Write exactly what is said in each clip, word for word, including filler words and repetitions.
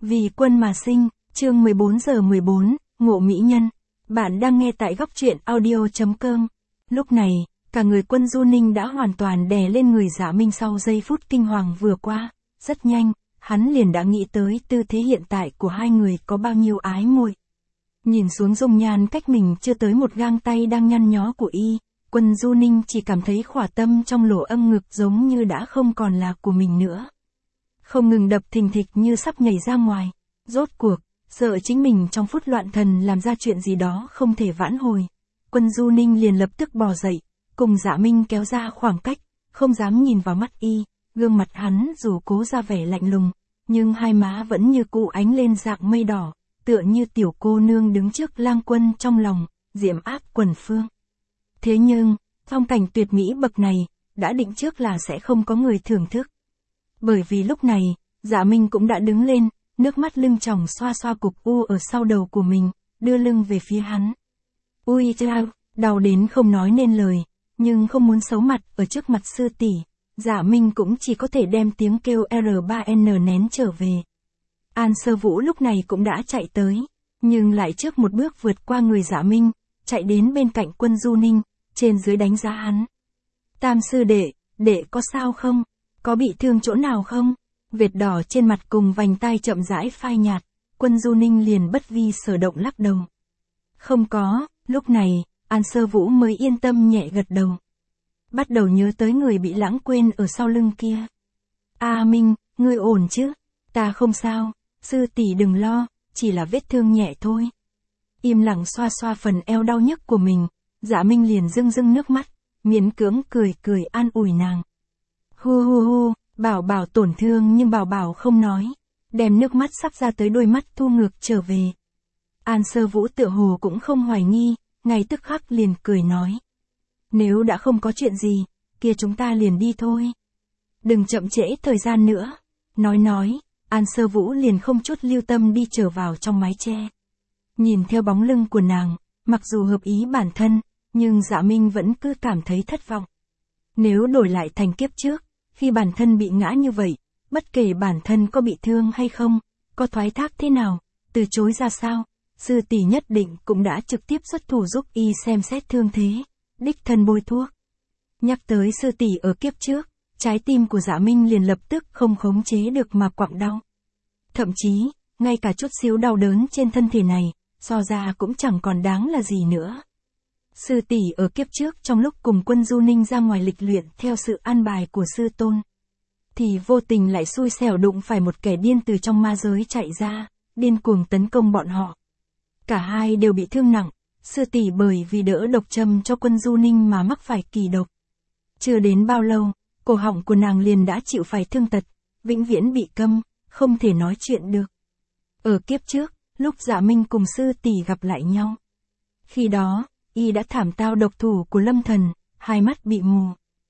Vì quân mà sinh, chương mười bốn giờ mười bốn, ngộ mỹ nhân. Bạn đang nghe tại góc truyện audio chấm com. Lúc này, cả người Quân Du Ninh đã hoàn toàn đè lên người Dạ Minh sau giây phút kinh hoàng vừa qua. Rất nhanh, hắn liền đã nghĩ tới tư thế hiện tại của hai người có bao nhiêu ái mộ. Nhìn xuống dung nhan cách mình chưa tới một gang tay đang nhăn nhó của y, Quân Du Ninh chỉ cảm thấy khỏa tâm trong lỗ âm ngực giống như đã không còn là của mình nữa. Không ngừng đập thình thịch như sắp nhảy ra ngoài. Rốt cuộc, sợ chính mình trong phút loạn thần làm ra chuyện gì đó không thể vãn hồi. Quân Du Ninh liền lập tức bò dậy, cùng Dạ Minh kéo ra khoảng cách, không dám nhìn vào mắt y, gương mặt hắn dù cố ra vẻ lạnh lùng, nhưng hai má vẫn như cũ ánh lên dạng mây đỏ, tựa như tiểu cô nương đứng trước lang quân trong lòng, diễm áp quần phương. Thế nhưng, phong cảnh tuyệt mỹ bậc này, đã định trước là sẽ không có người thưởng thức. Bởi vì lúc này, Dạ Minh cũng đã đứng lên, nước mắt lưng tròng xoa xoa cục u ở sau đầu của mình, đưa lưng về phía hắn. Ui chao, đau đến không nói nên lời, nhưng không muốn xấu mặt ở trước mặt sư tỷ, Dạ Minh cũng chỉ có thể đem tiếng kêu R ba N nén trở về. An Sơ Vũ lúc này cũng đã chạy tới, nhưng lại trước một bước vượt qua người Dạ Minh, chạy đến bên cạnh Quân Du Ninh, trên dưới đánh giá hắn. Tam sư đệ, đệ có sao không? Có bị thương chỗ nào không? Vệt đỏ trên mặt cùng vành tai chậm rãi phai nhạt, Quân Du Ninh liền bất vi sở động lắc đầu. Không có, lúc này, An Sơ Vũ mới yên tâm nhẹ gật đầu. Bắt đầu nhớ tới người bị lãng quên ở sau lưng kia. A Minh, ngươi ổn chứ? Ta không sao, sư tỷ đừng lo, chỉ là vết thương nhẹ thôi. Im lặng xoa xoa phần eo đau nhức của mình, Dạ Minh liền rưng rưng nước mắt, miễn cưỡng cười cười an ủi nàng. Hu hu hu, bảo bảo tổn thương nhưng bảo bảo không nói, đem nước mắt sắp ra tới đôi mắt thu ngược trở về. An Sơ Vũ tựa hồ cũng không hoài nghi, ngay tức khắc liền cười nói. Nếu đã không có chuyện gì, kia chúng ta liền đi thôi. Đừng chậm trễ thời gian nữa. Nói nói, An Sơ Vũ liền không chút lưu tâm đi trở vào trong mái che. Nhìn theo bóng lưng của nàng, mặc dù hợp ý bản thân, nhưng Dạ Minh vẫn cứ cảm thấy thất vọng. Nếu đổi lại thành kiếp trước, khi bản thân bị ngã như vậy, bất kể bản thân có bị thương hay không, có thoái thác thế nào, từ chối ra sao, sư tỷ nhất định cũng đã trực tiếp xuất thủ giúp y xem xét thương thế, đích thân bôi thuốc. Nhắc tới sư tỷ ở kiếp trước, trái tim của Dạ Minh liền lập tức không khống chế được mà quặn đau. Thậm chí, ngay cả chút xíu đau đớn trên thân thể này, so ra cũng chẳng còn đáng là gì nữa. Sư tỷ ở kiếp trước trong lúc cùng Quân Du Ninh ra ngoài lịch luyện theo sự an bài của sư tôn, thì vô tình lại xui xẻo đụng phải một kẻ điên từ trong ma giới chạy ra, điên cuồng tấn công bọn họ. Cả hai đều bị thương nặng, sư tỷ bởi vì đỡ độc châm cho Quân Du Ninh mà mắc phải kỳ độc. Chưa đến bao lâu, cổ họng của nàng liền đã chịu phải thương tật, vĩnh viễn bị câm, không thể nói chuyện được. Ở kiếp trước, lúc Dạ Minh cùng sư tỷ gặp lại nhau, khi đó, y đã thảm tao độc thủ của Lâm Thần, hai mắt bị mù.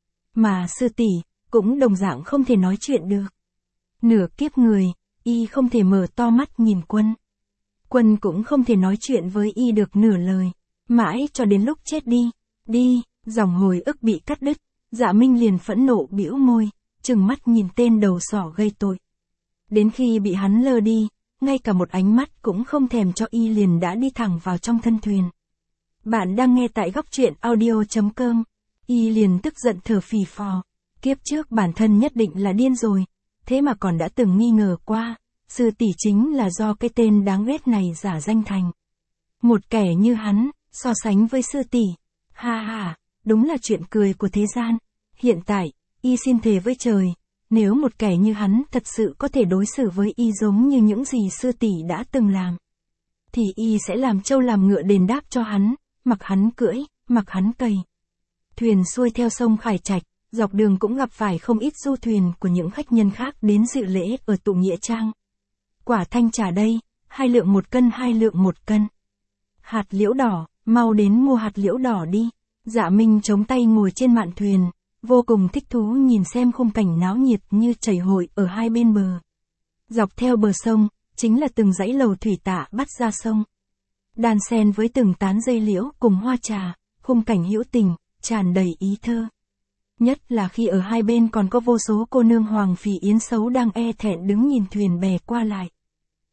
Mà sư tỷ cũng đồng dạng không thể nói chuyện được. Nửa kiếp người, y không thể mở to mắt nhìn Quân. Quân cũng không thể nói chuyện với y được nửa lời, mãi cho đến lúc chết đi, đi, dòng hồi ức bị cắt đứt, Dạ Minh liền phẫn nộ bĩu môi, trừng mắt nhìn tên đầu sỏ gây tội. Đến khi bị hắn lơ đi, ngay cả một ánh mắt cũng không thèm cho y liền đã đi thẳng vào trong thân thuyền. Bạn đang nghe tại góc truyện audio chấm com. Y liền tức giận thở phì phò. Kiếp trước bản thân nhất định là điên rồi. Thế mà còn đã từng nghi ngờ qua. Sư tỷ chính là do cái tên đáng ghét này giả danh thành. Một kẻ như hắn, so sánh với sư tỷ. Ha ha, đúng là chuyện cười của thế gian. Hiện tại, y xin thề với trời. Nếu một kẻ như hắn thật sự có thể đối xử với y giống như những gì sư tỷ đã từng làm, thì y sẽ làm trâu làm ngựa đền đáp cho hắn. Mặc hắn cưỡi, mặc hắn cày. Thuyền xuôi theo sông Khải Trạch, dọc đường cũng gặp phải không ít du thuyền của những khách nhân khác đến dự lễ ở tụ nghĩa trang. Quả thanh trà đây, hai lượng một cân hai lượng một cân. Hạt liễu đỏ, mau đến mua hạt liễu đỏ đi. Dạ Minh chống tay ngồi trên mạn thuyền, vô cùng thích thú nhìn xem khung cảnh náo nhiệt như chảy hội ở hai bên bờ. Dọc theo bờ sông, chính là từng dãy lầu thủy tạ bắt ra sông. Đan xen với từng tán dây liễu cùng hoa trà, khung cảnh hữu tình, tràn đầy ý thơ. Nhất là khi ở hai bên còn có vô số cô nương hoàng phì yến xấu đang e thẹn đứng nhìn thuyền bè qua lại.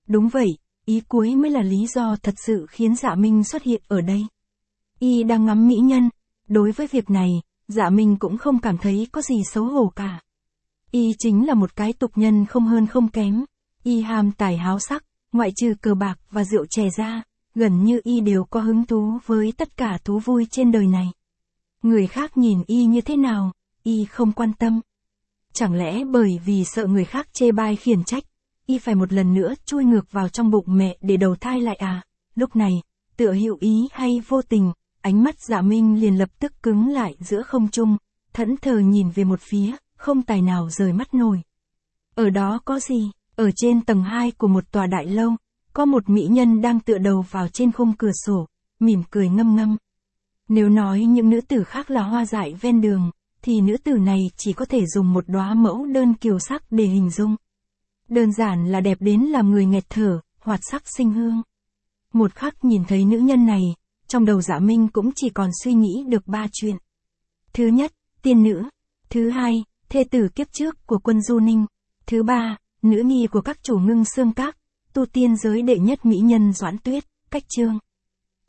Đúng vậy, ý cuối mới là lý do thật sự khiến Dạ Minh xuất hiện ở đây. Y đang ngắm mỹ nhân, đối với việc này, Dạ Minh cũng không cảm thấy có gì xấu hổ cả. Y chính là một cái tục nhân không hơn không kém, Y ham tài háo sắc, ngoại trừ cờ bạc và rượu chè ra, gần như Y đều có hứng thú với tất cả thú vui trên đời này. Người khác nhìn Y như thế nào, Y không quan tâm. Chẳng lẽ bởi vì sợ người khác chê bai khiển trách, Y phải một lần nữa chui ngược vào trong bụng mẹ để đầu thai lại à? Lúc này, tựa hữu ý hay vô tình, ánh mắt Dạ Minh liền lập tức cứng lại giữa không trung, thẫn thờ nhìn về một phía, không tài nào rời mắt nổi. Ở đó có gì? Ở trên tầng hai của một tòa đại lâu, có một mỹ nhân đang tựa đầu vào trên khung cửa sổ, mỉm cười ngâm ngâm. Nếu nói những nữ tử khác là hoa dại ven đường, thì nữ tử này chỉ có thể dùng một đóa mẫu đơn kiều sắc để hình dung. Đơn giản là đẹp đến làm người nghẹt thở, hoạt sắc sinh hương. Một khắc nhìn thấy nữ nhân này, trong đầu Dạ Minh cũng chỉ còn suy nghĩ được ba chuyện. Thứ nhất, tiên nữ. Thứ hai, thê tử kiếp trước của Quân Du Ninh. Thứ ba, nữ nhi của các chủ Ngưng Xương Các, tu tiên giới đệ nhất mỹ nhân Doãn Tuyết, Cách Chương.